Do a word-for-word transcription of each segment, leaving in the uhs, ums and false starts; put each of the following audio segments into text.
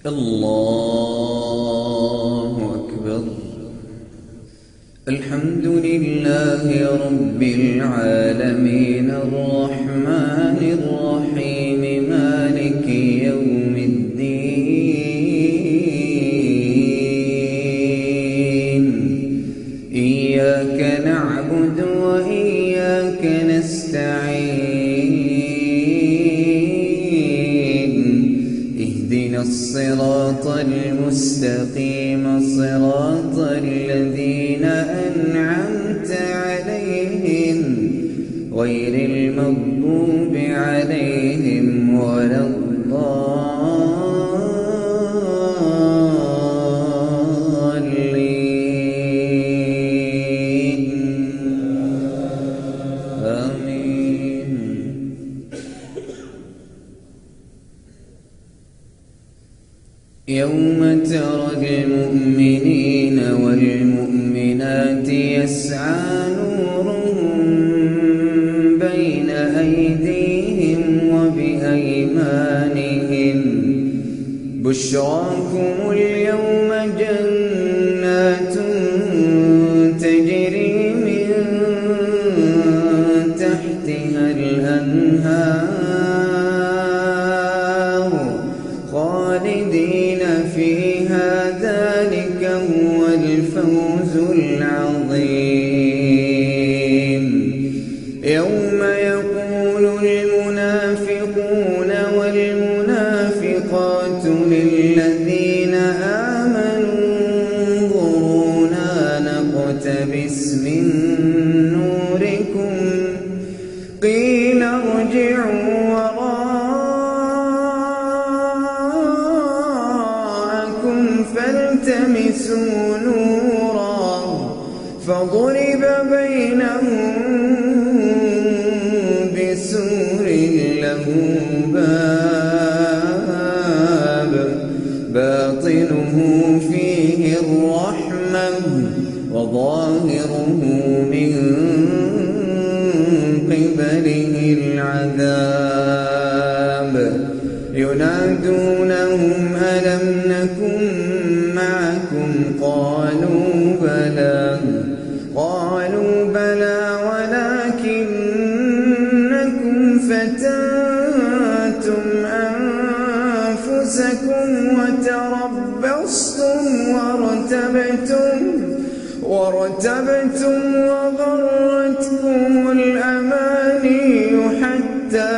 الله أكبر. الحمد لله رب العالمين الرحمن الرحيم مالك يوم الدين. إياك نعبد وإياك نستعين. اهدنا الصراط المستقيم صراط الذين أنعمت عليهم غير المغضوب عليهم ولا الضالين. آمين. يوم ترى المؤمنين والمؤمنات يسعى نورهم بين أيديهم وبأيمانهم. بشراكم اليوم جنات تجري من تحتها الأنهار خالدين فيها ذلك هو الفوز العظيم. يوم يقول المنافقون والمنافقات للذين آمنوا انظرونا نقتبس من نوركم قيل ارجعوا وراءكم فالتمسوا نورا فضرب بينهم بسور له باب باطنه فيه الرحمة وظاهره من قبله العذاب. ينادونهم ألم نكن معكم قالوا بلى قالوا بلى ولكنكم فتنتم أنفسكم وتربصتم وارتبتم وارتبتم وغرتكم الأماني حتى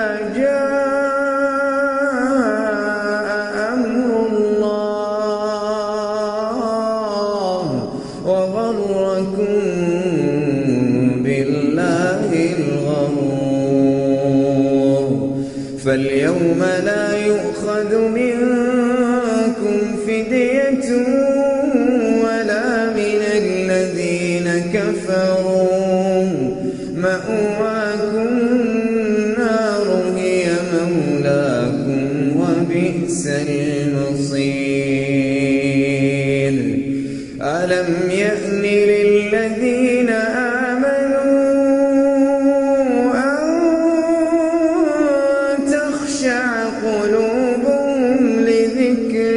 جاء أمر الله وغركم بالله الغرور. فاليوم لا يؤخذ منكم فدية ولا من الذين كفروا مأواكم النار هي مولاكم وبئس المصير. ألم يأن للذين آمنوا أن تخشع قلوبهم لذكر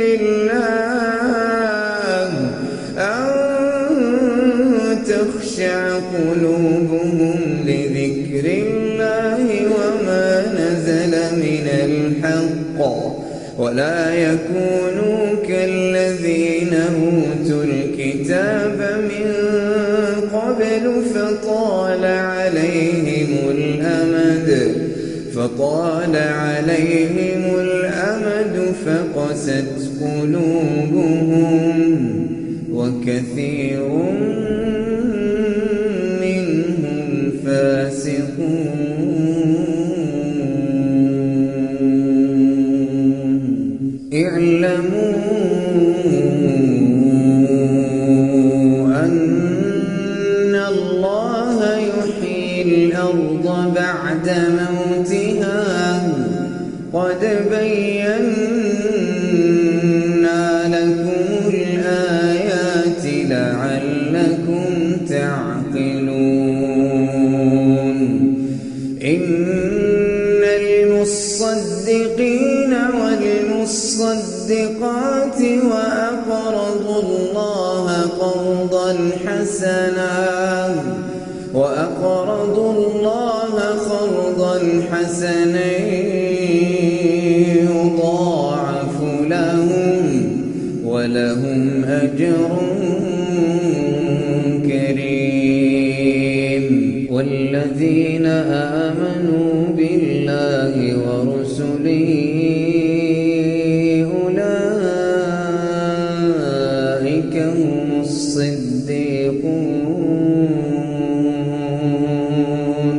الله أن تخشع قلوبهم لذكر الله وما نزل من الحق ولا يكونوا كالذين أوتوا الكتاب من قبل فطال عليهم الأمد فطال عليهم الأمد فقست قلوبهم وكثير منهم فاسقون. اعلموا أن الله يحيي الأرض بعد موتها قد بينا لكم الآيات لعلكم تعقلون. إن المصدقين والمصدقات الصدقات وأقرضوا الله قرضا حسنا وأقرضوا الله قرضا حسنا يضاعف لهم ولهم أجر كريم. والذين آمنوا بالله ورسله أولئك هم الصديقون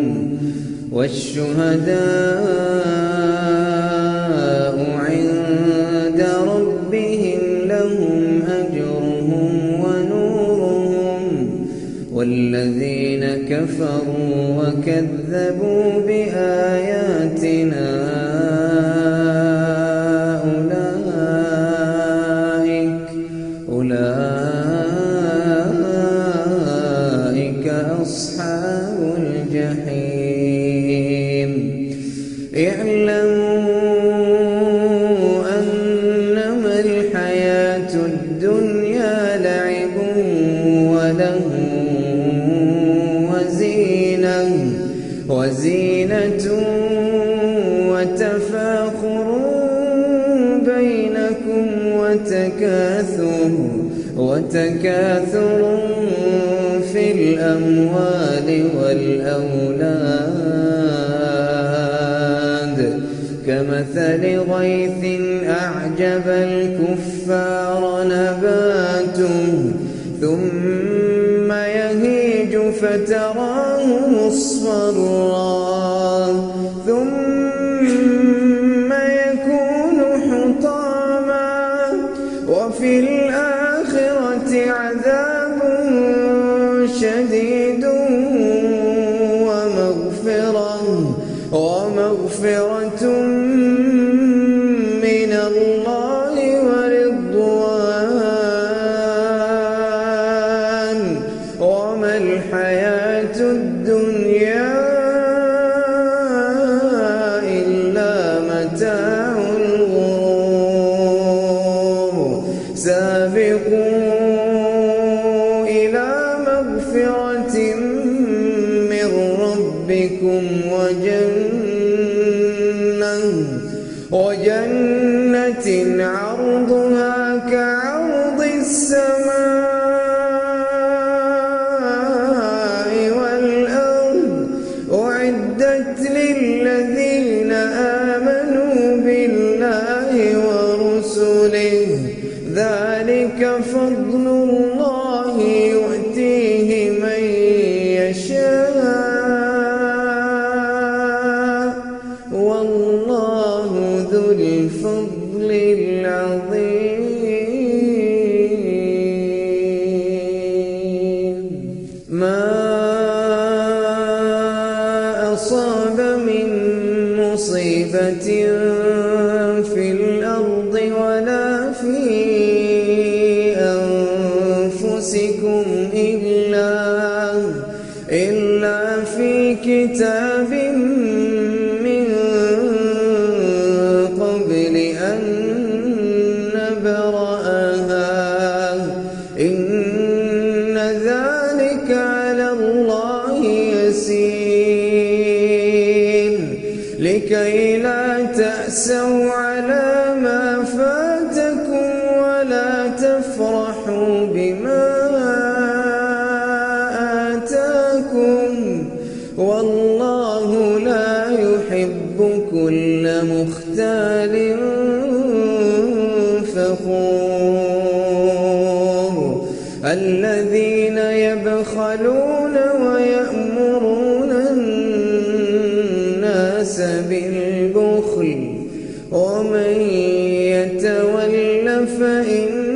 والشهداء عند ربهم لهم أجرهم ونورهم. والذين كفروا وكذبوا بآياتنا أولئك أولئك أصحاب الجحيم. اعلموا أنما الحياة الدنيا لعب وله وزينة وزينة وتفاخر بينكم وتكاثر وتكاثر في الأموال والأولاد كمثل غيث أعجب الكفار نباته ثم يهيج فتراه مصفرا ثم يكون حطاما وفي الآخرة عذاب شديد ومغفرة ومغفرة من الله ورضوان وما الحياة الدنيا إلا متاع الغرور. سابقوا إلى مغفرة من ربكم وجنة وجنة عرضها كعرض السماء والأرض أعدت للذين آمنوا بالله ورسله ذلك فضل الله يؤتيه من يشاء والله ذو الفضل العظيم. ما أصاب من مصيبة في الأرض ولا في أنفسكم إلا إلا في كتاب من قبل أن نبرأها إن ذلك على الله يسير. لكي لا تأسوا على ما فاتكم ولا تفرحوا بما آتاكم والله لا يحب كل مختال فخور. الذين يبخلون ويأمرون الناس بالبخل ومن يتول فإن